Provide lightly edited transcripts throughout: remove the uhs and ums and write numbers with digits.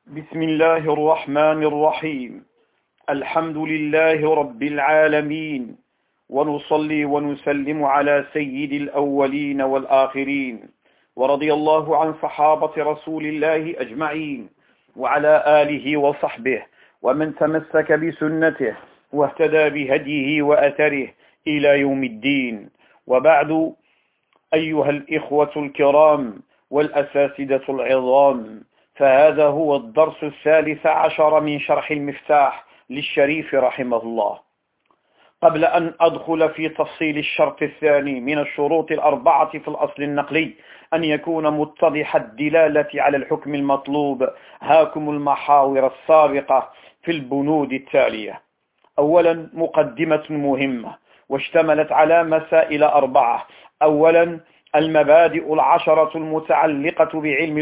بسم الله الرحمن الرحيم. الحمد لله رب العالمين، ونصلي ونسلم على سيد الأولين والآخرين، ورضي الله عن صحابة رسول الله أجمعين، وعلى آله وصحبه ومن تمسك بسنته واهتدى بهديه وأثره إلى يوم الدين. وبعد، أيها الإخوة الكرام والأساتذة العظام، فهذا هو الدرس 13 من شرح المفتاح للشريف رحمه الله. قبل أن أدخل في تفصيل الشرط الثاني من الشروط الأربعة في الأصل النقلي أن يكون متضح الدلالة على الحكم المطلوب، هاكم المحاور السابقة في البنود التالية. أولا، مقدمة مهمة واشتملت على مسائل 4. أولا، المبادئ 10 المتعلقة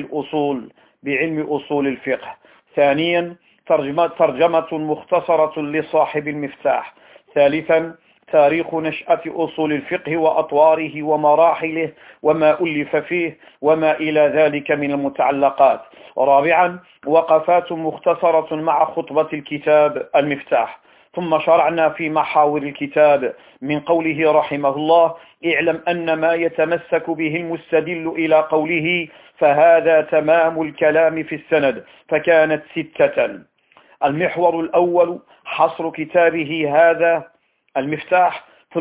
بعلم أصول الفقه. ثانيا، ترجمة مختصرة لصاحب المفتاح. ثالثا، تاريخ نشأة أصول الفقه وأطواره ومراحله وما ألف فيه وما إلى ذلك من المتعلقات. رابعا، وقفات مختصرة مع خطبة الكتاب المفتاح. ثم شرعنا في محاور الكتاب من قوله رحمه الله: اعلم أن ما يتمسك به المستدل إلى قوله فهذا تمام الكلام في السند، فكانت 6. المحور الأول حصر كتابه هذا المفتاح في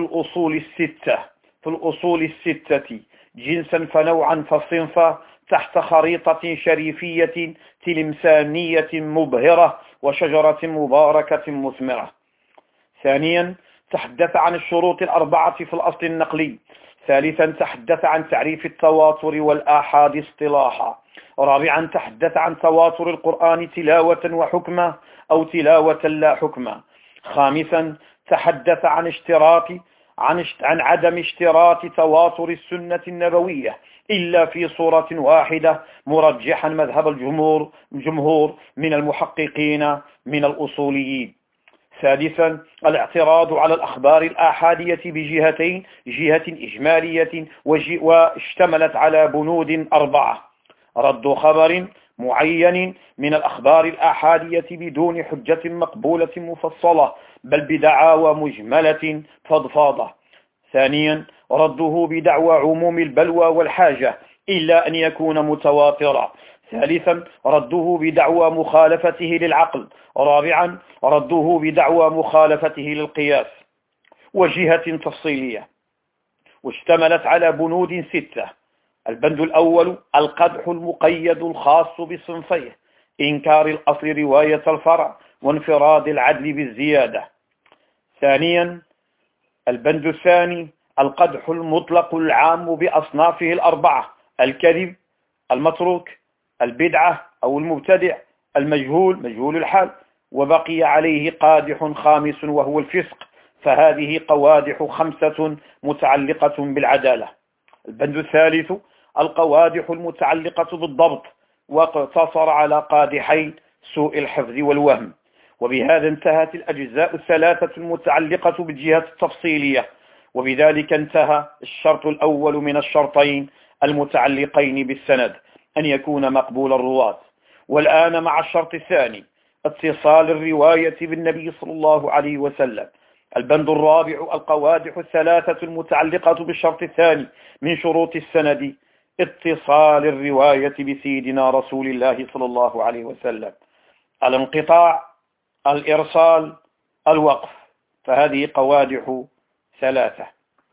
الأصول الستة جنسا فنوعا فصنفا، تحت خريطة شريفية تلمسانية مبهرة وشجرة مباركة مثمرة. ثانيا، تحدث عن الشروط 4 في الأصل النقلي. ثالثا، تحدث عن تعريف التواتر والآحاد اصطلاحا. رابعا، تحدث عن تواتر القرآن تلاوة وحكمة أو تلاوة لا حكمة. خامسا، تحدث عن عدم اشتراط تواتر السنة النبوية إلا في صورة واحدة، مرجحا مذهب الجمهور من المحققين من الأصوليين. سادسا، الاعتراض على الأخبار الآحادية بجهتين: جهة إجمالية واشتملت على بنود 4: رد خبر معين من الأخبار الآحادية بدون حجة مقبولة مفصلة، بل بدعاوى مجملة فضفاضة. ثانيا، رده بدعوى عموم البلوى والحاجة إلا أن يكون متواترا. ثالثا، رده بدعوى مخالفته للعقل. رابعا، رده بدعوى مخالفته للقياس. وجهة تفصيلية واشتملت على بنود 6. البند الأول: القدح المقيد الخاص بصنفيه: إنكار الأصل رواية الفرع وانفراد العدل بالزيادة. ثانيا، البند الثاني: القدح المطلق العام بأصنافه 4: الكذب، المتروك، البدعة أو المبتدع، مجهول الحال، وبقي عليه قادح خامس وهو الفسق، فهذه قوادح 5 متعلقة بالعدالة. البند الثالث: القوادح المتعلقة بالضبط، واقتصر على قادحين: سوء الحفظ والوهم. وبهذا انتهت الأجزاء 3 المتعلقة بالجهة التفصيلية، وبذلك انتهى الشرط الأول من الشرطين المتعلقين بالسند، أن يكون مقبول الرواة. والآن مع الشرط الثاني: اتصال الرواية بالنبي صلى الله عليه وسلم. البند الرابع: القوادح 3 المتعلقة بالشرط الثاني من شروط السند: اتصال الرواية بسيدنا رسول الله صلى الله عليه وسلم. الانقطاع، الإرسال، الوقف، فهذه قوادح 3.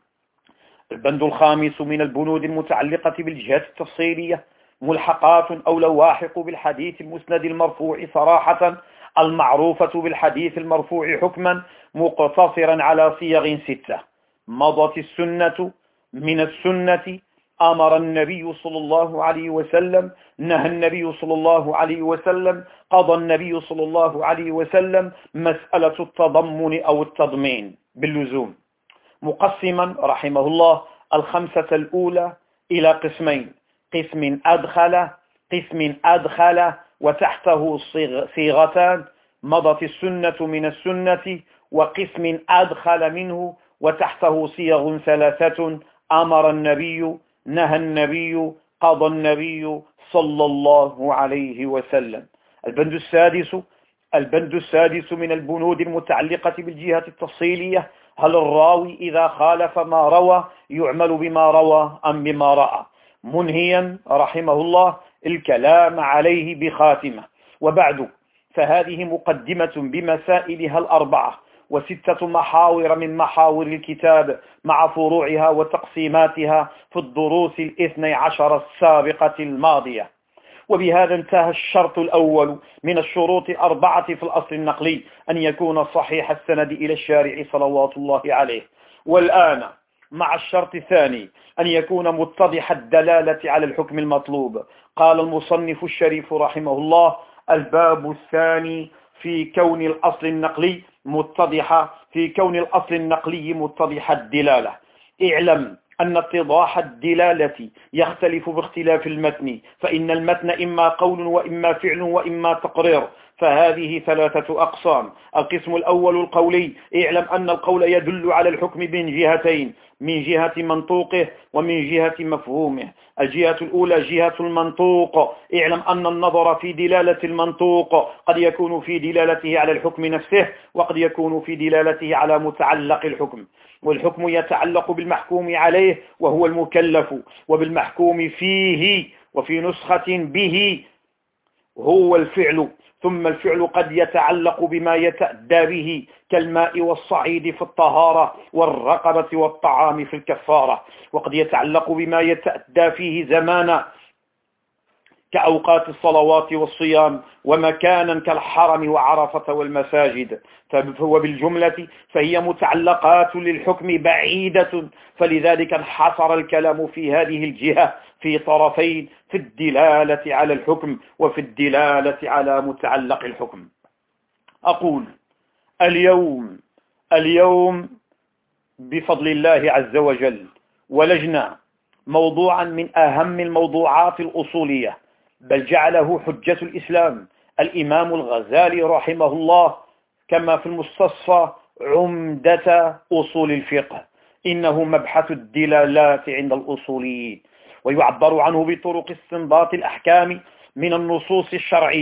البند الخامس من البنود المتعلقة بالجهات التفصيلية: ملحقات أو لواحق بالحديث المسند المرفوع صراحة، المعروفة بالحديث المرفوع حكما، مقتصرا على صيغ 6: مضت السنة، من السنة، أمر النبي صلى الله عليه وسلم، نهى النبي صلى الله عليه وسلم، قضى النبي صلى الله عليه وسلم، مسألة التضمن أو التضمين باللزوم. مقسما رحمه الله 5 الأولى إلى قسمين: قسم أدخل وتحته صيغتان: مضت السنة من السنة، وقسم أدخل منه وتحته صيغ 3: أمر النبي، نهى النبي، قضى النبي صلى الله عليه وسلم. البند السادس من البنود المتعلقة بالجهة التفصيلية: هل الراوي إذا خالف ما روى يعمل بما روى أم بما رأى؟ منهيا رحمه الله الكلام عليه بخاتمة. وبعد، فهذه مقدمة بمسائلها الأربعة و6 محاور من محاور الكتاب مع فروعها وتقسيماتها في الدروس 12 السابقة الماضية. وبهذا انتهى الشرط الأول من الشروط 4 في الأصل النقلي: أن يكون صحيح السند إلى الشارع صلوات الله عليه. والآن مع الشرط الثاني: أن يكون متضح الدلالة على الحكم المطلوب. قال المصنف الشريف رحمه الله: الباب الثاني في كون الأصل النقلي متضح الدلالة. اعلم أن اتضاح الدلالة يختلف باختلاف المتن، فإن المتن إما قول وإما فعل وإما تقرير، فهذه 3 أقسام. القسم الأول القولي: اعلم أن القول يدل على الحكم من جهتين: من جهة منطوقه ومن جهة مفهومه. الجهة الأولى جهة المنطوق: اعلم أن النظر في دلالة المنطوق قد يكون في دلالته على الحكم نفسه، وقد يكون في دلالته على متعلق الحكم. والحكم يتعلق بالمحكوم عليه وهو المكلف، وبالمحكوم فيه وفي نسخة به هو الفعل. ثم الفعل قد يتعلق بما يتأدى به كالماء والصعيد في الطهارة والرقبة والطعام في الكفارة، وقد يتعلق بما يتأدى فيه زمانا كأوقات الصلوات والصيام، ومكانا كالحرم وعرفة والمساجد. وبالجملة فهي متعلقات للحكم بعيدة، فلذلك انحصر الكلام في هذه الجهة في طرفين: في الدلالة على الحكم وفي الدلالة على متعلق الحكم. أقول اليوم بفضل الله عز وجل ولجنا موضوعا من أهم الموضوعات الأصولية، بل جعله حجة الإسلام الإمام الغزالي رحمه الله كما في المستصفى عمدة أصول الفقه. إنه مبحث الدلالات عند الأصوليين، ويعبر عنه بطرق استنباط الأحكام من النصوص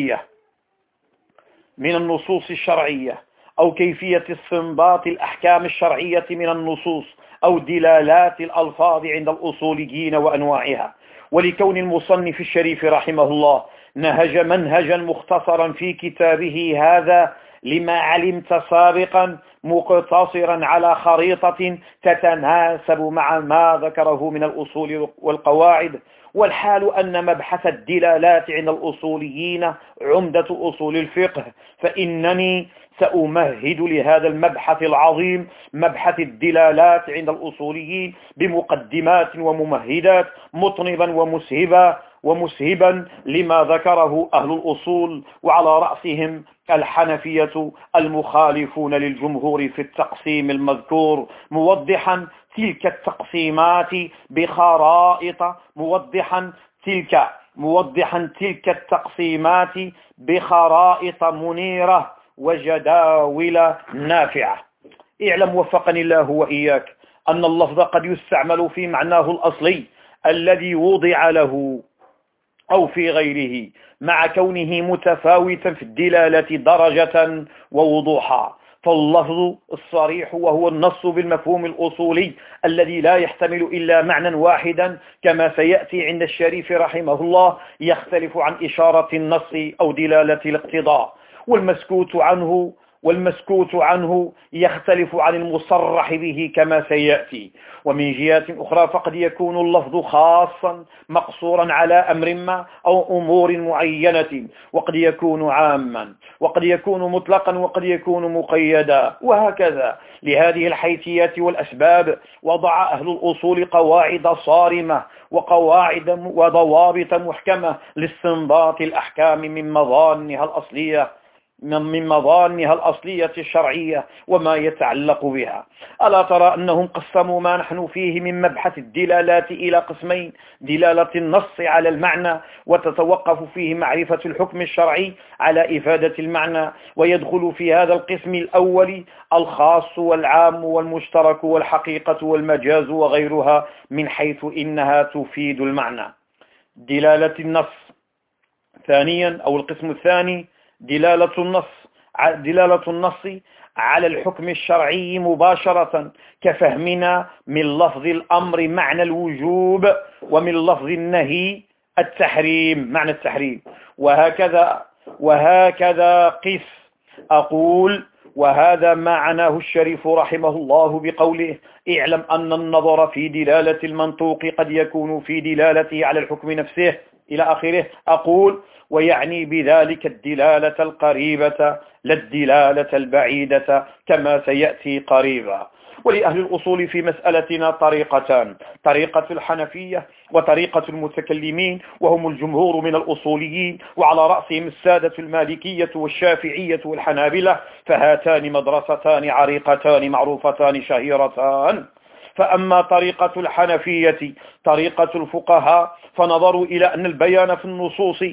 الشرعية أو كيفية استنباط الأحكام الشرعية من النصوص أو دلالات الألفاظ عند الأصوليين وأنواعها. ولكون المصنف الشريف رحمه الله نهج منهجا مختصرا في كتابه هذا لما علمت سابقا، مقتصرا على خريطة تتناسب مع ما ذكره من الأصول والقواعد، والحال أن مبحث الدلالات عند الأصوليين عمدة أصول الفقه، فإنني سأمهد لهذا المبحث العظيم، مبحث الدلالات عند الأصوليين، بمقدمات وممهدات، مطنبا ومسهبا لما ذكره أهل الأصول، وعلى رأسهم الحنفية المخالفون للجمهور في التقسيم المذكور، موضحا تلك التقسيمات بخرائط منيرة وجداول نافعة. اعلم وفقني الله وإياك أن اللفظ قد يستعمل في معناه الأصلي الذي وضع له أو في غيره، مع كونه متفاوتا في الدلالة درجة ووضوحا. فاللفظ الصريح وهو النص بالمفهوم الأصولي الذي لا يحتمل إلا معنى واحدا، كما سيأتي عند الشريف رحمه الله، يختلف عن إشارة النص أو دلالة الاقتضاء. والمسكوت عنه يختلف عن المصرح به كما سيأتي. ومن جهات أخرى فقد يكون اللفظ خاصا مقصورا على أمر ما أو أمور معينة، وقد يكون عاما، وقد يكون مطلقا، وقد يكون مقيدا، وهكذا. لهذه الحيثيات والأسباب وضع أهل الأصول قواعد صارمة وقواعد وضوابط محكمة لاستنباط الأحكام من مظانها الأصلية الشرعية وما يتعلق بها. ألا ترى أنهم قسموا ما نحن فيه من مبحث الدلالات إلى قسمين: دلالة النص على المعنى، وتتوقف فيه معرفة الحكم الشرعي على إفادة المعنى، ويدخل في هذا القسم الأول الخاص والعام والمشترك والحقيقة والمجاز وغيرها، من حيث إنها تفيد المعنى. دلالة النص ثانيا، أو القسم الثاني، دلالة النص على الحكم الشرعي مباشرة، كفهمنا من لفظ الأمر معنى الوجوب، ومن لفظ النهي التحريم معنى التحريم، وهكذا قس. أقول: وهذا معناه الشريف رحمه الله بقوله: اعلم أن النظر في دلالة المنطوق قد يكون في دلالته على الحكم نفسه إلى آخره. أقول: ويعني بذلك الدلالة القريبة لا الدلالة البعيدة كما سيأتي قريبا. ولأهل الأصول في مسألتنا طريقتان: طريقة الحنفية وطريقة المتكلمين، وهم الجمهور من الأصوليين، وعلى رأسهم السادة المالكية والشافعية والحنابلة، فهاتان مدرستان عريقتان معروفتان شهيرتان. فأما طريقة الحنفية طريقة الفقهاء، فنظروا إلى أن البيان في النصوص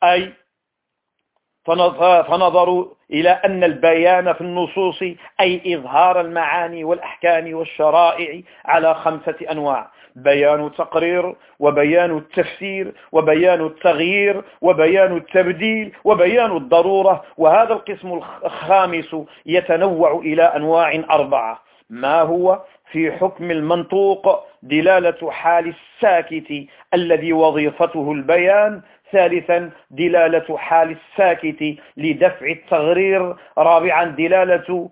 أي إظهار المعاني والأحكام والشرائع على 5 أنواع: بيان تقرير، وبيان التفسير، وبيان التغيير، وبيان التبديل، وبيان الضرورة. وهذا القسم الخامس يتنوع إلى أنواع 4. ما هو؟ في حكم المنطوق دلالة حال الساكت الذي وظيفته البيان. ثالثا دلالة حال الساكت لدفع التغرير. رابعا دلالة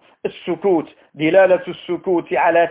السكوت على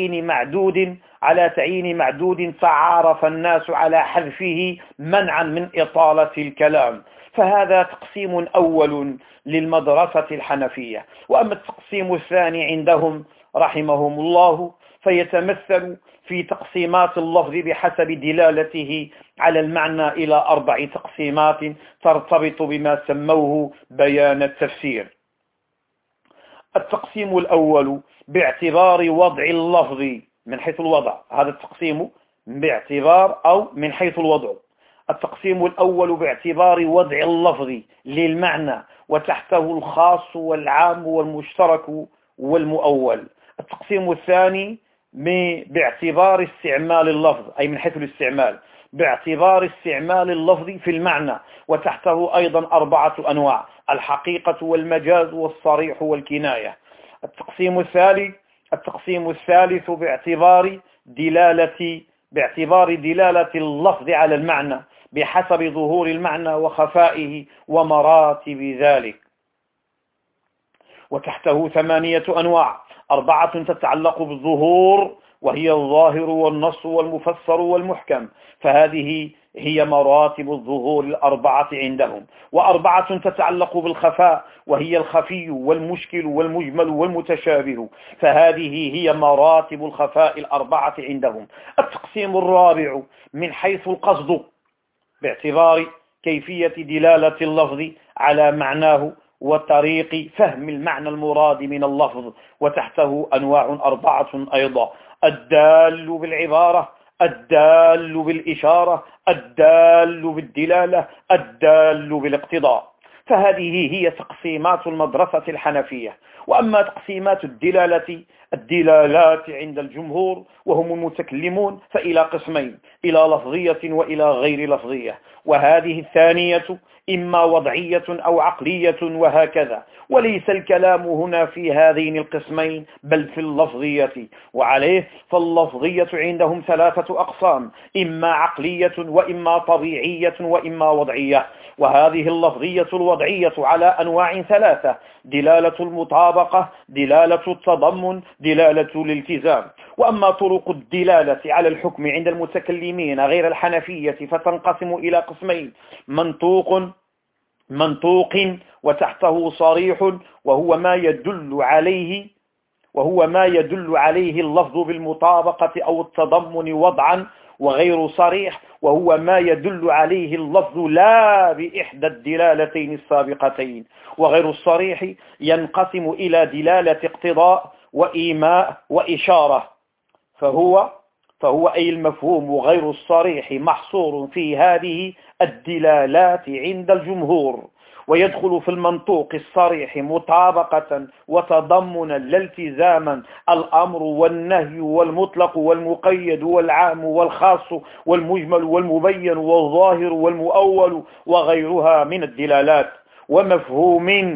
تعيين معدود تعارف الناس على حذفه منعا من إطالة الكلام. فهذا تقسيم أول للمدرسة الحنفية. وأما التقسيم الثاني عندهم رحمهم الله فيتمثل في تقسيمات اللفظ بحسب دلالته على المعنى إلى 4 تقسيمات ترتبط بما سموه بيان التفسير. التقسيم الأول باعتبار وضع اللفظ من حيث الوضع. هذا التقسيم باعتبار أو من حيث الوضع. التقسيم الأول باعتبار وضع اللفظ للمعنى، وتحته الخاص والعام والمشترك والمؤول. التقسيم الثاني باعتبار استعمال اللفظ، أي من حيث الاستعمال، باعتبار استعمال اللفظ في المعنى، وتحته أيضا 4 أنواع: الحقيقة والمجاز والصريح والكناية. التقسيم الثالث باعتبار دلالة اللفظ على المعنى بحسب ظهور المعنى وخفائه ومراتب ذلك، وتحته 8 أنواع: 4 تتعلق بالظهور، وهي الظاهر والنص والمفسر والمحكم، فهذه هي مراتب الظهور 4 عندهم. 4 تتعلق بالخفاء، وهي الخفي والمشكل والمجمل والمتشابه، فهذه هي مراتب الخفاء 4 عندهم. التقسيم الرابع من حيث القصد، باعتبار كيفية دلالة اللفظ على معناه وطريق فهم المعنى المراد من اللفظ، وتحته أنواع 4 أيضا: الدال بالعبارة، الدال بالإشارة، الدال بالدلالة، الدال بالاقتضاء. فهذه هي تقسيمات المدرسة الحنفية. وأما تقسيمات الدلالات عند الجمهور وهم المتكلمون فإلى قسمين: إلى لفظية وإلى غير لفظية، وهذه الثانية إما وضعية أو عقلية وهكذا. وليس الكلام هنا في هذين القسمين بل في اللفظية، وعليه فاللفظية عندهم 3 أقسام: إما عقلية، وإما طبيعية، وإما وضعية. وهذه اللفظية الوضعية على أنواع 3: دلالة المطابقة، دلالة التضمن، دلالة الالتزام. وأما طرق الدلالة على الحكم عند المتكلمين غير الحنفية فتنقسم إلى قسمين: منطوق وتحته صريح، وهو ما يدل عليه اللفظ بالمطابقة أو التضمن وضعا، وغير صريح وهو ما يدل عليه اللفظ لا بإحدى الدلالتين السابقتين. وغير الصريح ينقسم إلى دلالة اقتضاء وإيماء وإشارة، فهو أي المفهوم غير الصريح محصور في هذه الدلالات عند الجمهور، ويدخل في المنطوق الصريح مطابقة وتضمنا لا التزاما الأمر والنهي والمطلق والمقيد والعام والخاص والمجمل والمبين والظاهر والمؤول وغيرها من الدلالات. ومفهوم،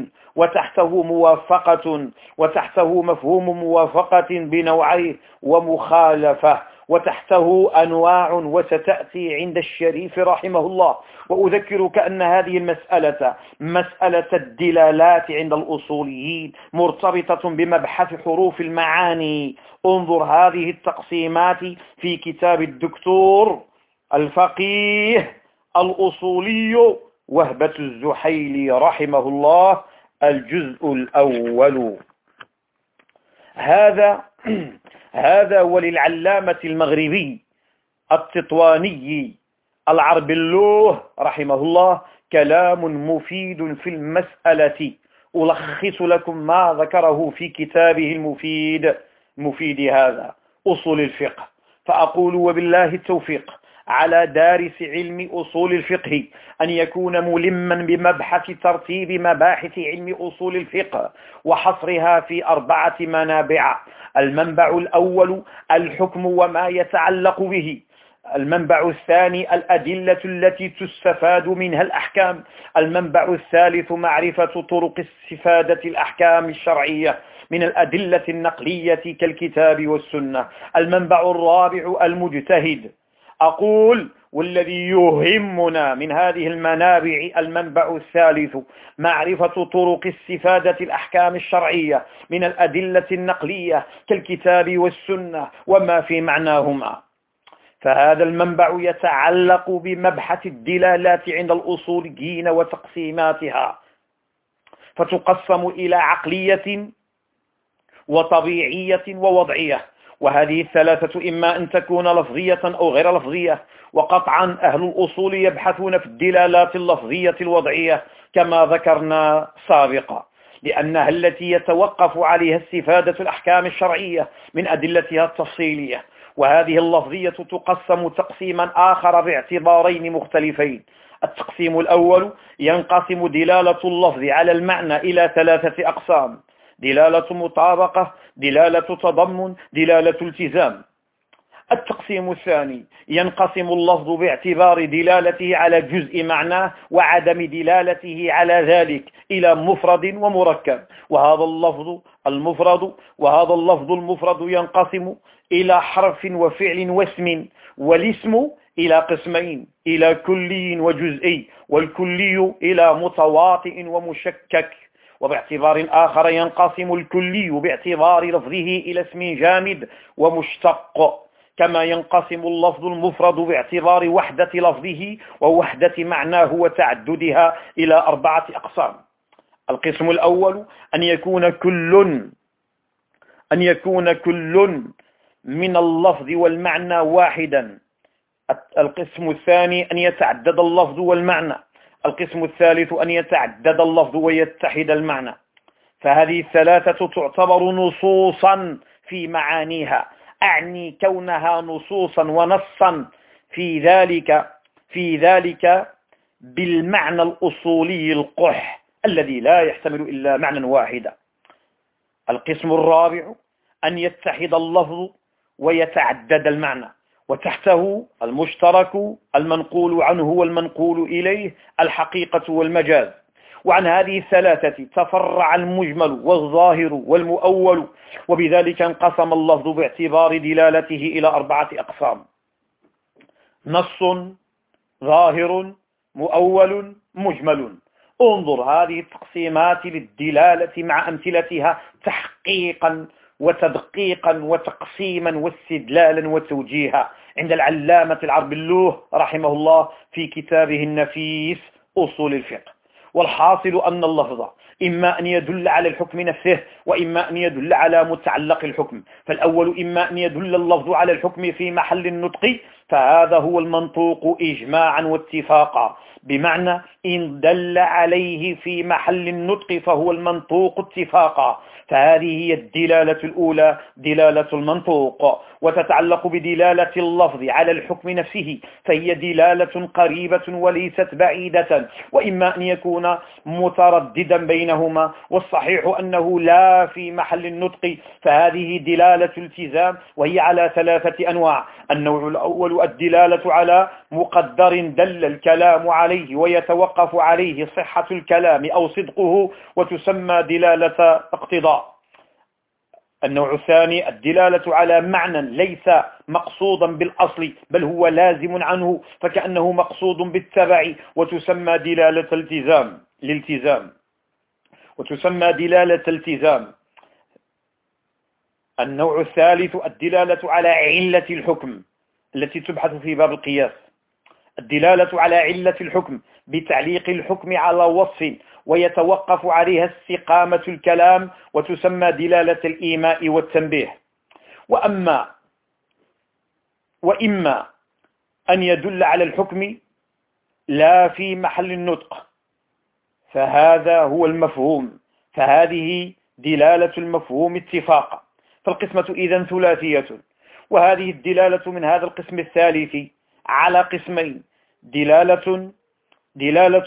وتحته مفهوم موافقة بنوعيه ومخالفة، وتحته أنواع وستأتي عند الشريف رحمه الله. وأذكرك أن هذه المسألة، مسألة الدلالات عند الأصوليين، مرتبطة بمبحث حروف المعاني. انظر هذه التقسيمات في كتاب الدكتور الفقيه الأصولي وهبة الزحيلي رحمه الله، الجزء الأول. هذا وللعلامة المغربي التطواني العربلوه رحمه الله كلام مفيد في المسألة. ألخص لكم ما ذكره في كتابه المفيد هذا أصول الفقه، فأقول وبالله التوفيق على دارس علم أصول الفقه أن يكون ملما بمبحث ترتيب مباحث علم أصول الفقه وحصرها في 4 منابع. المنبع الأول الحكم وما يتعلق به. المنبع الثاني الأدلة التي تستفاد منها الأحكام. المنبع الثالث معرفة طرق استفادة الأحكام الشرعية من الأدلة النقلية كالكتاب والسنة. المنبع الرابع المجتهد. أقول والذي يهمنا من هذه المنابع المنبع الثالث معرفة طرق استفادة الأحكام الشرعية من الأدلة النقلية كالكتاب والسنة وما في معناهما. فهذا المنبع يتعلق بمبحث الدلالات عند الأصوليين وتقسيماتها، فتقسم إلى عقلية وطبيعية ووضعية. وهذه الثلاثة إما أن تكون لفظية أو غير لفظية. وقطعا أهل الأصول يبحثون في الدلالات اللفظية الوضعية كما ذكرنا سابقا، لأنها التي يتوقف عليها استفادة الأحكام الشرعية من أدلتها التفصيلية. وهذه اللفظية تقسم تقسيما آخر باعتبارين مختلفين. التقسيم الأول ينقسم دلالة اللفظ على المعنى إلى 3 أقسام: دلالة مطابقة، دلالة تضمن، دلالة التزام. التقسيم الثاني ينقسم اللفظ باعتبار دلالته على جزء معناه وعدم دلالته على ذلك إلى مفرد ومركب. وهذا اللفظ المفرد ينقسم إلى حرف وفعل واسم، والاسم إلى قسمين: إلى كلي وجزئي، والكلي إلى متواطئ ومشكك. وباعتبار آخر ينقسم الكلي باعتبار لفظه إلى اسم جامد ومشتق، كما ينقسم اللفظ المفرد باعتبار وحدة لفظه ووحدة معناه وتعددها إلى 4 أقسام. القسم الأول أن يكون كل من اللفظ والمعنى واحدا. القسم الثاني أن يتعدد اللفظ والمعنى. القسم الثالث أن يتعدد اللفظ ويتحد المعنى. فهذه الثلاثة تعتبر نصوصا في معانيها، أعني كونها نصوصا ونصا في ذلك بالمعنى الأصولي القح الذي لا يحتمل إلا معنى واحدا. القسم الرابع أن يتحد اللفظ ويتعدد المعنى، وتحته المشترك، المنقول عنه والمنقول إليه، الحقيقة والمجاز. وعن هذه الثلاثة تفرع المجمل والظاهر والمؤول، وبذلك انقسم اللفظ باعتبار دلالته إلى 4 أقسام: نص، ظاهر، مؤول، مجمل. انظر هذه التقسيمات للدلالة مع أمثلتها تحقيقا وتدقيقا وتقسيما واستدلالا وتوجيها عند العلامة العربلوه رحمه الله في كتابه النفيس أصول الفقه. والحاصل أن اللفظ إما أن يدل على الحكم نفسه، وإما أن يدل على متعلق الحكم. فالأول إما أن يدل اللفظ على الحكم في محل النطق، فهذا هو المنطوق إجماعا واتفاقا، بمعنى إن دل عليه في محل النطق فهو المنطوق اتفاقا. فهذه هي الدلالة الأولى، دلالة المنطوق. وتتعلق بدلالة اللفظ على الحكم نفسه، فهي دلالة قريبة وليست بعيدة، وإما أن يكون مترددا بينهما، والصحيح أنه لا في محل النطق. فهذه دلالة التزام، وهي على 3 أنواع: النوع الأول تقول الدلالة على مقدر دل الكلام عليه ويتوقف عليه صحة الكلام أو صدقه وتسمى دلالة اقتضاء. النوع الثاني الدلالة على معنى ليس مقصودا بالأصل بل هو لازم عنه فكأنه مقصود بالتبع وتسمى دلالة الالتزام وتسمى دلالة التزام. النوع الثالث الدلالة على علة الحكم التي تبحث في باب القياس، الدلالة على علة الحكم بتعليق الحكم على وصف ويتوقف عليها استقامة الكلام وتسمى دلالة الإيماء والتنبيه. وإما أن يدل على الحكم لا في محل النطق فهذا هو المفهوم، فهذه دلالة المفهوم اتفاقا. فالقسمة إذن ثلاثية، وهذه الدلالة من هذا القسم الثالث على قسمين: دلالة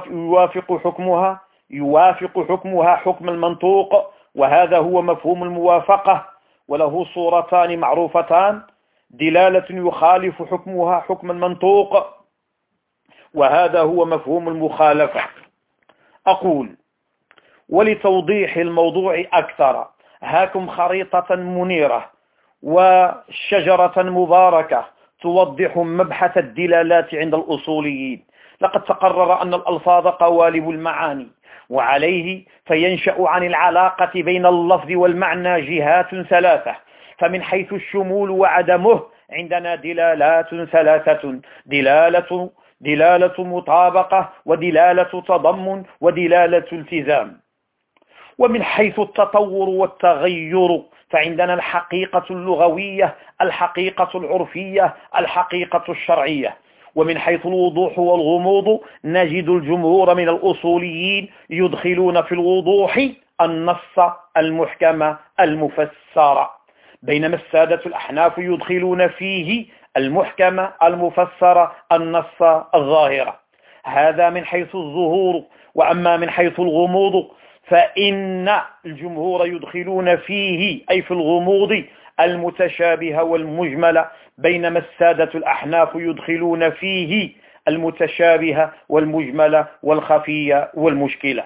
يوافق حكمها حكم المنطوق وهذا هو مفهوم الموافقة وله صورتان معروفتان، دلالة يخالف حكمها حكم المنطوق وهذا هو مفهوم المخالفة. أقول ولتوضيح الموضوع أكثر هاكم خريطة منيرة وشجرة مباركة توضح مبحث الدلالات عند الأصوليين. لقد تقرر أن الألفاظ قوالب المعاني وعليه فينشأ عن العلاقة بين اللفظ والمعنى جهات ثلاثة، فمن حيث الشمول وعدمه عندنا دلالات ثلاثة: دلالة مطابقة ودلالة تضمن ودلالة التزام. ومن حيث التطور والتغير فعندنا الحقيقة اللغوية، الحقيقة العرفية، الحقيقة الشرعية. ومن حيث الوضوح والغموض نجد الجمهور من الأصوليين يدخلون في الوضوح النص المحكم المفسر، بينما السادة الأحناف يدخلون فيه المحكم المفسر النص الظاهر. هذا من حيث الظهور. وأما من حيث الغموض فإن الجمهور يدخلون فيه أي في الغموض المتشابه والمجمل، بينما السادة الأحناف يدخلون فيه المتشابه والمجمل والخفي والمشكلة.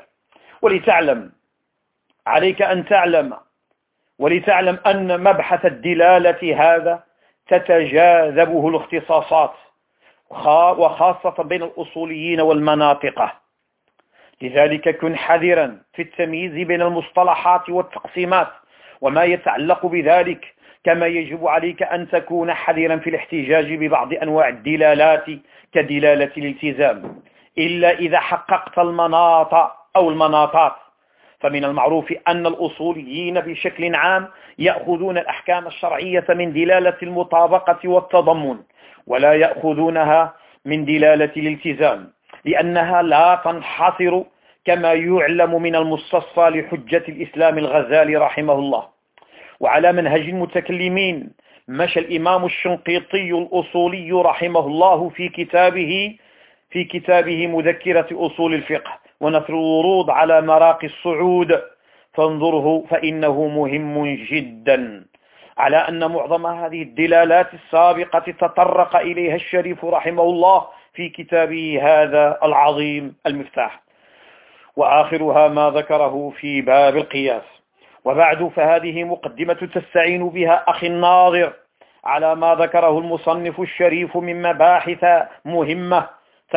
ولتعلم أن مبحث الدلالة هذا تتجاذبه الاختصاصات وخاصة بين الأصوليين والمناطق، لذلك كن حذرا في التمييز بين المصطلحات والتقسيمات وما يتعلق بذلك، كما يجب عليك أن تكون حذرا في الاحتجاج ببعض أنواع الدلالات كدلالة الالتزام، إلا إذا حققت المناط أو المناطات. فمن المعروف أن الأصوليين بشكل عام يأخذون الأحكام الشرعية من دلالة المطابقة والتضمن ولا يأخذونها من دلالة الالتزام، لأنها لا تنحصر كما يعلم من المستصفى لحجة الإسلام الغزالي رحمه الله. وعلى منهج المتكلمين مشى الإمام الشنقيطي الأصولي رحمه الله في كتابه مذكرة أصول الفقه ونثر الورود على مراقي الصعود، فانظره فإنه مهم جدا، على أن معظم هذه الدلالات السابقة تطرق إليها الشريف رحمه الله في كتابه هذا العظيم المفتاح، وآخرها ما ذكره في باب القياس. وبعد فهذه مقدمة تستعين بها أخي الناظر على ما ذكره المصنف الشريف من مباحث مهمة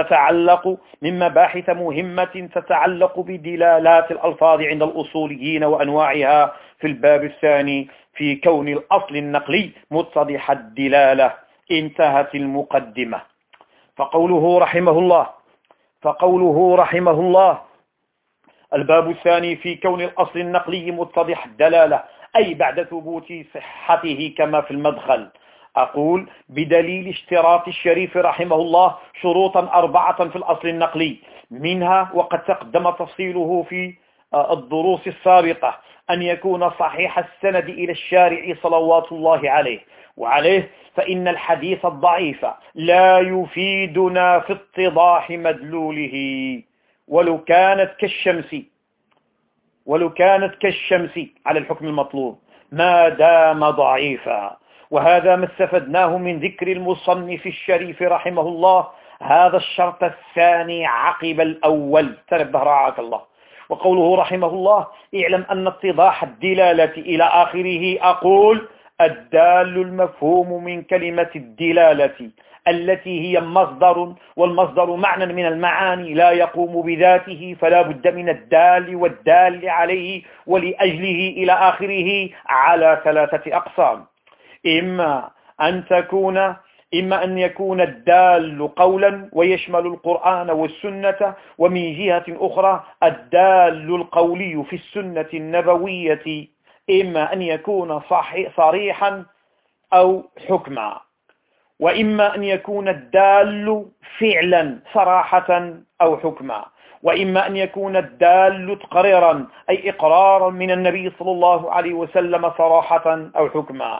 تتعلق بدلالات الألفاظ عند الأصوليين وأنواعها في الباب الثاني في كون الأصل النقلي متضح الدلالة. انتهت المقدمة. فقوله رحمه الله الباب الثاني في كون الأصل النقلي متضح الدلالة، أي بعد ثبوت صحته كما في المدخل. أقول بدليل اشتراط الشريف رحمه الله شروطا 4 في الأصل النقلي، منها وقد تقدم تفصيله في الدروس السابقة أن يكون صحيح السند إلى الشارع صلوات الله عليه فإن الحديث الضعيف لا يفيدنا في اتضاح مدلوله ولو كانت كالشمس على الحكم المطلوب ما دام ضعيفا، وهذا ما استفدناه من ذكر المصنف الشريف رحمه الله هذا الشرط الثاني عقب الأول. تنبه رعاك الله. وقوله رحمه الله اعلم أن اتضاح الدلالة إلى آخره أقول الدال المفهوم من كلمة الدلالة التي هي مصدر، والمصدر معنى من المعاني لا يقوم بذاته، فلا بد من الدال والدال عليه ولأجله إلى آخره على ثلاثة أقسام. إما أن يكون الدال قولا ويشمل القرآن والسنة، ومن جهة أخرى الدال القولي في السنة النبوية إما أن يكون صريحا أو حكما، وإما أن يكون الدال فعلا صراحة أو حكما، وإما أن يكون الدال تقريرا أي إقرارا من النبي صلى الله عليه وسلم صراحة أو حكما.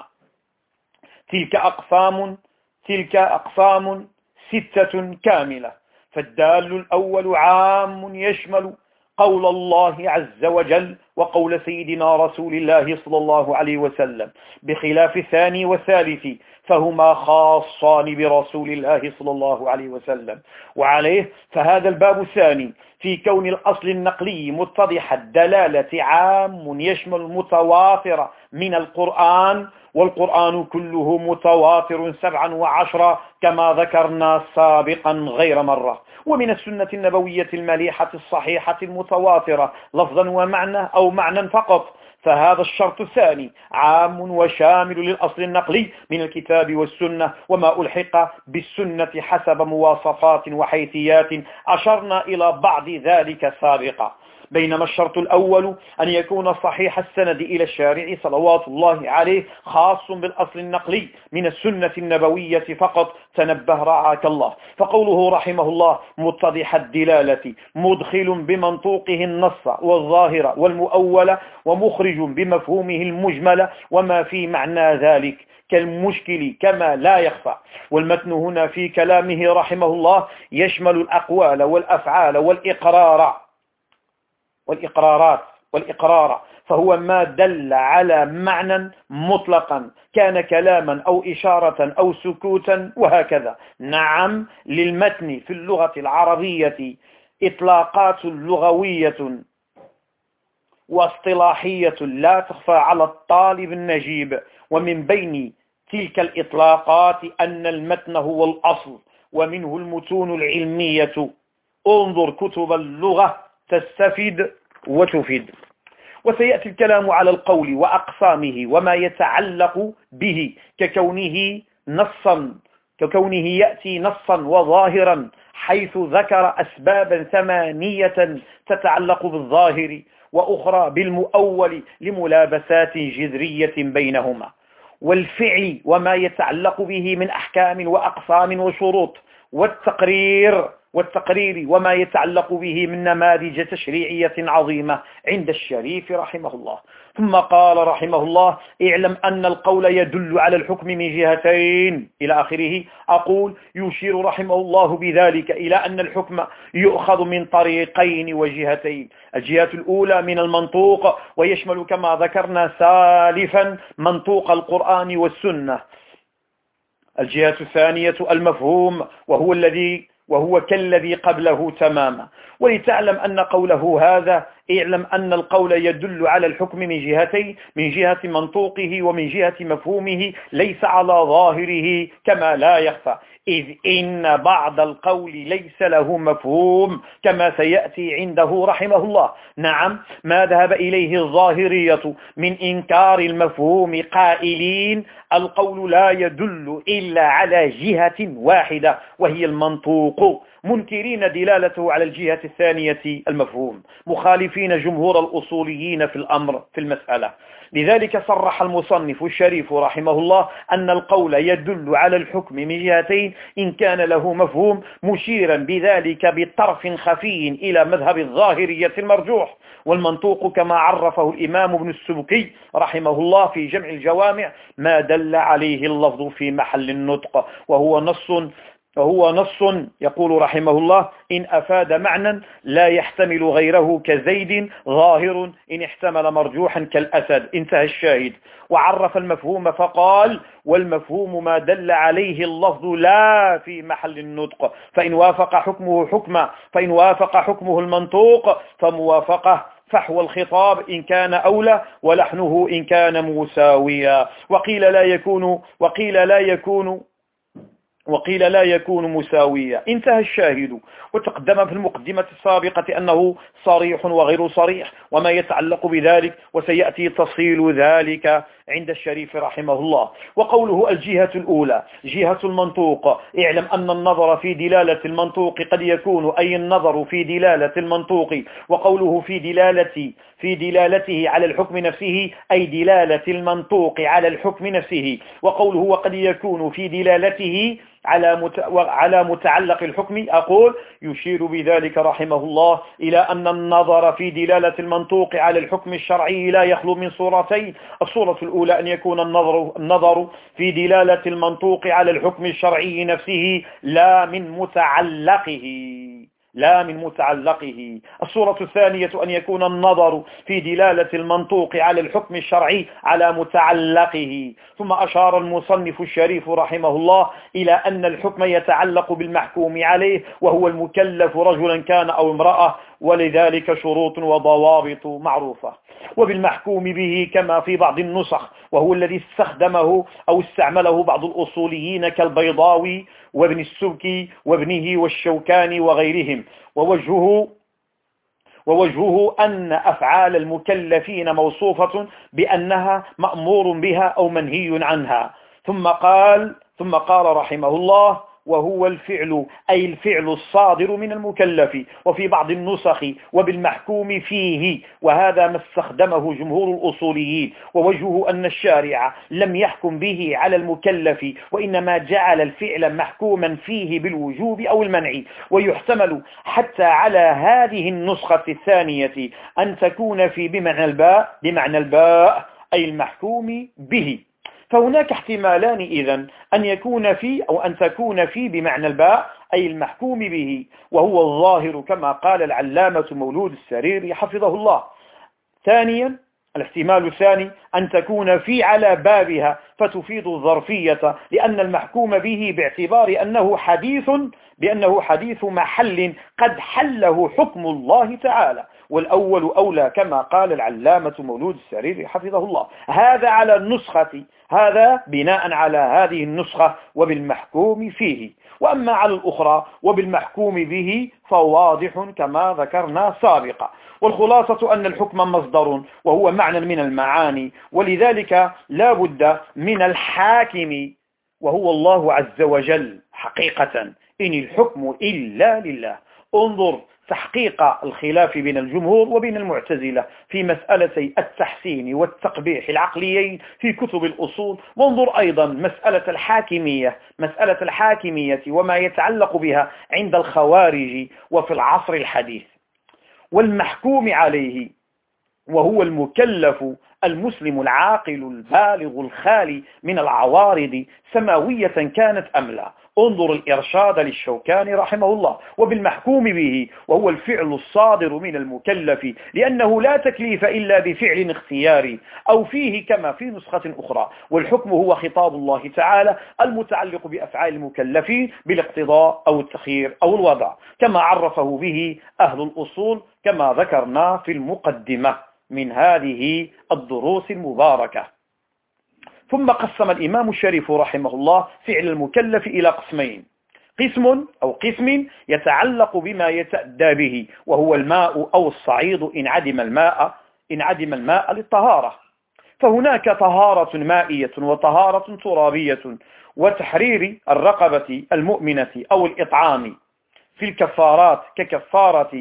تلك أقسام 6 كاملة. فالدال الأول عام يشمل قول الله عز وجل وقول سيدنا رسول الله صلى الله عليه وسلم، بخلاف الثاني والثالث فهما خاصان برسول الله صلى الله عليه وسلم. وعليه فهذا الباب الثاني في كون الأصل النقلي متضح الدلالة عام يشمل المتواتر من القرآن، والقرآن كله متواتر 7 و10 كما ذكرنا سابقا غير مرة، ومن السنة النبوية المليحة الصحيحة المتواترة لفظا ومعنى أو معنى فقط. فهذا الشرط الثاني عام وشامل للأصل النقلي من الكتاب والسنة وما ألحق بالسنة حسب مواصفات وحيثيات أشرنا إلى بعض ذلك سابقا. بينما الشرط الأول أن يكون صحيح السند إلى الشارع صلوات الله عليه خاص بالأصل النقلي من السنة النبوية فقط. تنبه رعاك الله. فقوله رحمه الله متضح الدلالة مدخل بمنطوقه النص والظاهر والمؤول ومخرج بمفهومه المجمل وما في معنى ذلك كالمشكل كما لا يخفى. والمتن هنا في كلامه رحمه الله يشمل الأقوال والأفعال والإقرار، فهو ما دل على معنى مطلقا كان كلاما أو إشارة أو سكوتا وهكذا. نعم، للمتن في اللغة العربية إطلاقات لغوية واصطلاحية لا تخفى على الطالب النجيب، ومن بين تلك الإطلاقات أن المتن هو الأصل ومنه المتون العلمية. انظر كتب اللغة تستفيد وتفيد. وسيأتي الكلام على القول وأقسامه وما يتعلق به ككونه يأتي نصا وظاهرا، حيث ذكر أسبابا 8 تتعلق بالظاهر وأخرى بالمؤول لملابسات جذرية بينهما، والفعل وما يتعلق به من أحكام وأقسام وشروط، والتقرير وما يتعلق به من نماذج تشريعية عظيمة عند الشريف رحمه الله. ثم قال رحمه الله اعلم أن القول يدل على الحكم من جهتين إلى آخره. أقول يشير رحمه الله بذلك إلى أن الحكم يؤخذ من طريقين وجهتين. الجهة الأولى من المنطوق، ويشمل كما ذكرنا سالفا منطوق القرآن والسنة. الجهة الثانية المفهوم، وهو كالذي قبله تماما. ولتعلم أن قوله هذا اعلم أن القول يدل على الحكم من جهتين، من جهة منطوقه ومن جهة مفهومه، ليس على ظاهره كما لا يخفى، إذ إن بعض القول ليس له مفهوم كما سيأتي عنده رحمه الله. نعم، ما ذهب إليه الظاهرية من إنكار المفهوم قائلين القول لا يدل إلا على جهة واحدة وهي المنطوق، منكرين دلالته على الجهة الثانية المفهوم، مخالفين جمهور الأصوليين في المسألة. لذلك صرح المصنف الشريف رحمه الله أن القول يدل على الحكم من جهتين إن كان له مفهوم، مشيرا بذلك بطرف خفي إلى مذهب الظاهرية المرجوح. والمنطوق كما عرفه الإمام ابن السبكي رحمه الله في جمع الجوامع ما دل عليه اللفظ في محل النطق، وهو نص فهو نص يقول رحمه الله: إن أفاد معنى لا يحتمل غيره كزيد ظاهر إن احتمل مرجوحا كالأسد. انتهى الشاهد. وعرف المفهوم فقال: والمفهوم ما دل عليه اللفظ لا في محل النطق، فإن وافق حكمه المنطوق فموافقة فحوى الخطاب إن كان أولى ولحنه إن كان مساويا. وقيل لا يكون مساويا. انتهى الشاهد. وتقدم في المقدمة السابقة أنه صريح وغير صريح وما يتعلق بذلك، وسيأتي تفصيل ذلك عند الشريف رحمه الله. وقوله: الجهة الأولى جهة المنطوق، اعلم أن النظر في دلالة المنطوق قد يكون أي النظر في دلالة المنطوق، وقوله في دلالته على الحكم نفسه أي دلالة المنطوق على الحكم نفسه، وقوله وقد يكون في دلالته على متعلق الحكم. أقول: يشير بذلك رحمه الله إلى أن النظر في دلالة المنطوق على الحكم الشرعي لا يخلو من صورتين: الصورة الأولى أن يكون النظر في دلالة المنطوق على الحكم الشرعي نفسه لا من متعلقه. الصورة الثانية أن يكون النظر في دلالة المنطوق على الحكم الشرعي على متعلقه. ثم أشار المصنف الشريف رحمه الله إلى أن الحكم يتعلق بالمحكوم عليه، وهو المكلف رجلا كان أو امرأة، ولذلك شروط وضوابط معروفة. وبالمحكوم به كما في بعض النسخ، وهو الذي استعمله بعض الأصوليين كالبيضاوي وابن السبكي وابنه والشوكاني وغيرهم. ووجهه أن أفعال المكلفين موصوفة بأنها مأمور بها أو منهي عنها. ثم قال رحمه الله: وهو الفعل أي الفعل الصادر من المكلف. وفي بعض النسخ: وبالمحكوم فيه، وهذا ما استخدمه جمهور الأصوليين. ووجهه أن الشارع لم يحكم به على المكلف، وإنما جعل الفعل محكوما فيه بالوجوب أو المنع. ويحتمل حتى على هذه النسخة الثانية أن تكون في بمعنى الباء أي المحكوم به. فهناك احتمالان إذن: أن يكون في أو أن تكون في بمعنى الباء أي المحكوم به، وهو الظاهر كما قال العلامة مولود السريري حفظه الله. ثانيا، الاحتمال الثاني أن تكون في على بابها فتفيد الظرفية، لأن المحكوم به باعتبار بأنه حديث محل قد حله حكم الله تعالى، والأول أولى كما قال العلامة مولود السريري حفظه الله. هذا بناء على هذه النسخة وبالمحكوم فيه. وأما على الأخرى وبالمحكوم به فواضح كما ذكرنا سابقا. والخلاصة أن الحكم مصدر وهو معنى من المعاني، ولذلك لا بد من الحاكم وهو الله عز وجل حقيقة. إن الحكم إلا لله. انظر تحقيق الخلاف بين الجمهور وبين المعتزلة في مسألتي التحسين والتقبيح العقليين في كتب الأصول. وانظر أيضا مسألة الحاكمية وما يتعلق بها عند الخوارج وفي العصر الحديث. والمحكوم عليه وهو المكلف المسلم العاقل البالغ الخالي من العوارض سماوية كانت أم لا. انظر الإرشاد للشوكاني رحمه الله. وبالمحكوم به وهو الفعل الصادر من المكلف، لأنه لا تكليف إلا بفعل اختياري أو فيه كما في نسخة أخرى. والحكم هو خطاب الله تعالى المتعلق بأفعال المكلفين بالاقتضاء أو التخيير أو الوضع، كما عرفه به أهل الأصول كما ذكرنا في المقدمة من هذه الدروس المباركة. ثم قسم الإمام الشريف رحمه الله فعل المكلف إلى قسمين: قسم يتعلق بما يتأدى به، وهو الماء أو الصعيد إن عدم الماء للطهارة. فهناك طهارة مائية وطهارة ترابية، وتحرير الرقبة المؤمنة أو الإطعام في الكفارات ككفارة.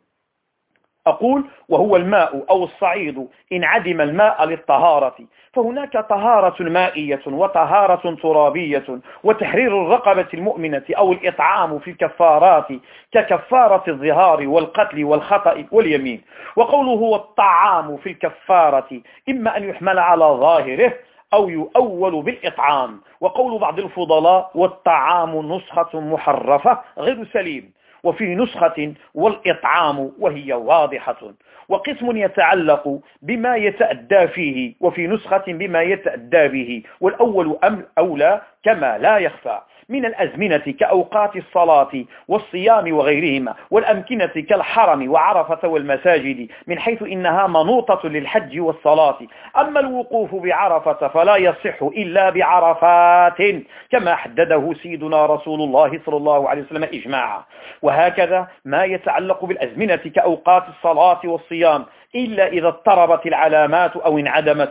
أقول: وهو الماء أو الصعيد إن عدم الماء للطهارة. فهناك طهارة مائية وطهارة ترابية، وتحرير الرقبة المؤمنة أو الإطعام في الكفارات ككفارة الظهار والقتل والخطأ واليمين. وقوله الطعام في الكفارة إما أن يحمل على ظاهره أو يؤول بالإطعام. وقول بعض الفضلاء: والطعام نسخة محرفة غير سليم، وفي نسخة والإطعام وهي واضحة. وقسم يتعلق بما يتأدى فيه، وفي نسخة بما يتأدى به، والأول أولى كما لا يخفى، من الأزمنة كأوقات الصلاة والصيام وغيرهما، والأمكنة كالحرم وعرفة والمساجد، من حيث إنها منوطة للحج والصلاة. أما الوقوف بعرفة فلا يصح إلا بعرفات، كما حدده سيدنا رسول الله صلى الله عليه وسلم إجماعا. وهكذا ما يتعلق بالأزمنة كأوقات الصلاة والصيام، إلا إذا اضطربت العلامات أو انعدمت،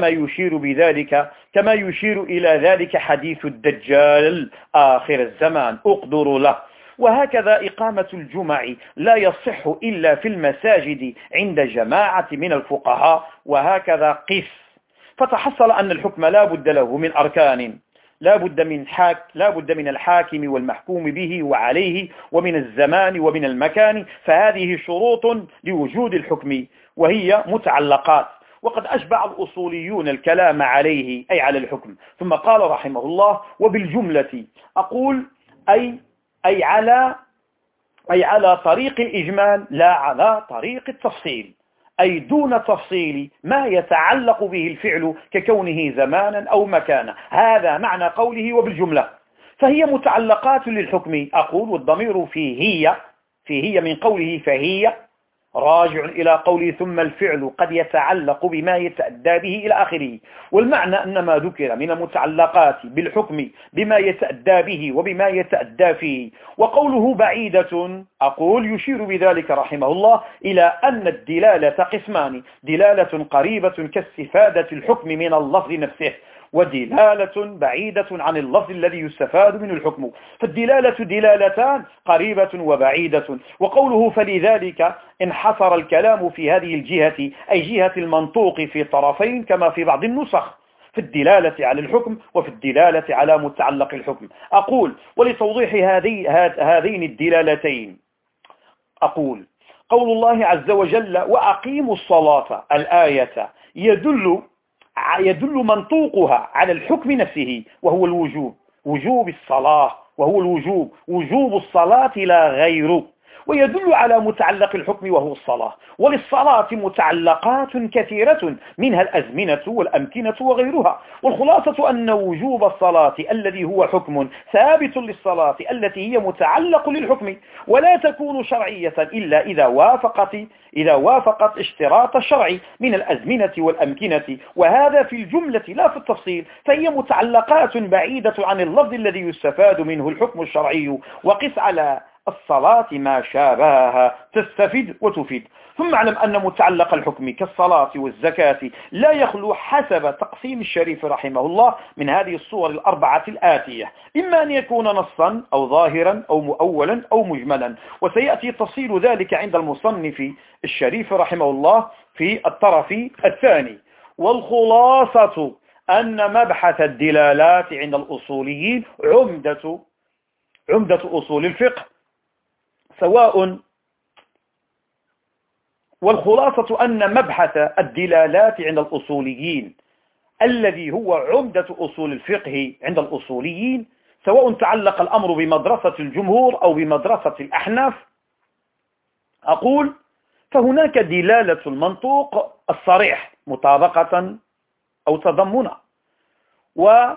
كما يشير إلى ذلك حديث الدجال آخر الزمان أقدر له. وهكذا إقامة الجمع لا يصح إلا في المساجد عند جماعة من الفقهاء. وهكذا قس. فتحصل أن الحكم لا بد له من أركان: لا بد من الحاكم والمحكوم به وعليه، ومن الزمان ومن المكان. فهذه شروط لوجود الحكم، وهي متعلقات. وقد أشبع الأصوليون الكلام عليه، أي على الحكم. ثم قال رحمه الله: وبالجملة أقول أي على طريق الإجمال، لا على طريق التفصيل، أي دون تفصيل ما يتعلق به الفعل ككونه زمانا أو مكانا. هذا معنى قوله وبالجملة. فهي متعلقات للحكم. أقول والضمير في هي من قوله فهي راجع إلى قوله ثم الفعل قد يتعلق بما يتأدى به إلى آخره. والمعنى أن ما ذكر من المتعلقات بالحكم بما يتأدى به وبما يتأدى فيه. وقوله بعيدة، أقول يشير بذلك رحمه الله إلى أن الدلالة قسمان: دلالة قريبة كاستفادة الحكم من اللفظ نفسه، ودلالة بعيدة عن اللفظ الذي يستفاد منه الحكم. فالدلالة دلالتان: قريبة وبعيدة. وقوله فلذلك انحصر الكلام في هذه الجهة، أي جهة المنطوق في طرفين، كما في بعض النسخ، في الدلالة على الحكم وفي الدلالة على متعلق الحكم. أقول ولتوضيح هذين الدلالتين، أقول قول الله عز وجل: وأقيموا الصلاة، الآية يدل منطوقها على الحكم نفسه، وهو الوجوب، وجوب الصلاة، وهو الوجوب، وجوب الصلاة لا غير. ويدل على متعلق الحكم وهو الصلاة. وللصلاة متعلقات كثيرة، منها الأزمنة والأمكنة وغيرها. والخلاصة أن وجوب الصلاة الذي هو حكم ثابت للصلاة التي هي متعلق للحكم، ولا تكون شرعية إلا إذا وافقت اشتراط الشرع من الأزمنة والأمكنة، وهذا في الجملة لا في التفصيل. فهي متعلقات بعيدة عن اللفظ الذي يستفاد منه الحكم الشرعي. وقس على الصلاة ما شابهها تستفيد وتفيد. ثم اعلم أن متعلق الحكم كالصلاة والزكاة لا يخلو حسب تقسيم الشريف رحمه الله من هذه الصور الأربعة الآتية: إما أن يكون نصا أو ظاهرا أو مؤولا أو مجملا. وسيأتي تفصيل ذلك عند المصنف الشريف رحمه الله في الطرف الثاني. والخلاصة أن مبحث الدلالات عند الأصوليين عمدة أصول الفقه، والخلاصة أن مبحث الدلالات عند الأصوليين الذي هو عمدة أصول الفقه عند الأصوليين، سواء تعلق الأمر بمدرسة الجمهور أو بمدرسة الأحناف، أقول فهناك دلالة المنطوق الصريح مطابقة أو تضمنا، وغير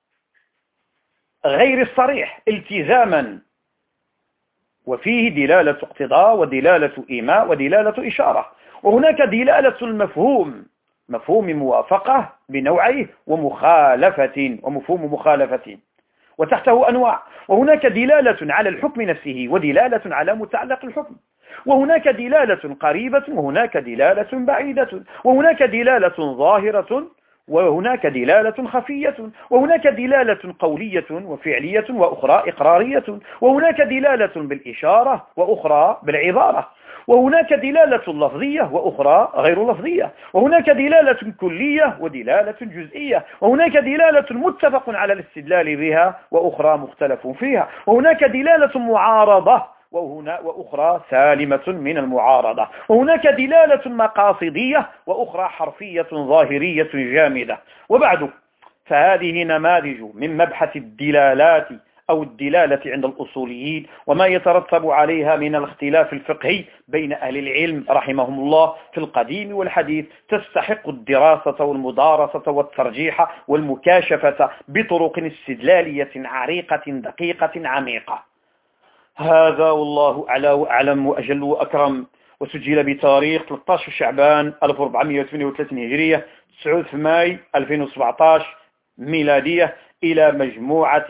الصريح التزاما، وفيه دلالة اقتضاء ودلالة إيماء ودلالة إشارة. وهناك دلالة المفهوم، مفهوم موافقة بنوعيه، ومفهوم مخالفة، وتحته أنواع. وهناك دلالة على الحكم نفسه، ودلالة على متعلق الحكم. وهناك دلالة قريبة، وهناك دلالة بعيدة، وهناك دلالة ظاهرة، وهناك دلالة خفية، وهناك دلالة قولية وفعلية، وأخرى إقرارية، وهناك دلالة بالإشارة وأخرى بالعبارة، وهناك دلالة لفظية وأخرى غير لفظية، وهناك دلالة كلية ودلالة جزئية، وهناك دلالة متفق على الاستدلال بها وأخرى مختلف فيها، وهناك دلالة معارضة وأخرى سالمة من المعارضة، وهناك دلالة مقاصدية وأخرى حرفية ظاهرية جامدة. وبعد فهذه نماذج من مبحث الدلالات أو الدلالة عند الأصوليين وما يترتب عليها من الاختلاف الفقهي بين أهل العلم رحمهم الله في القديم والحديث، تستحق الدراسة والمدارسة والترجيح والمكاشفة بطرق استدلالية عريقة دقيقة عميقة. هذا والله أعلى وأعلم وأجل وأكرم. وسجل بتاريخ 13 شعبان 1438 هجرية 9 ماي 2017 ميلادية إلى مجموعة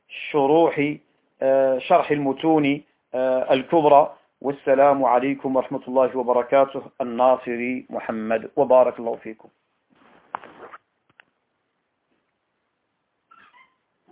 شرح المتون الكبرى. والسلام عليكم ورحمة الله وبركاته. الناصري محمد، وبارك الله فيكم.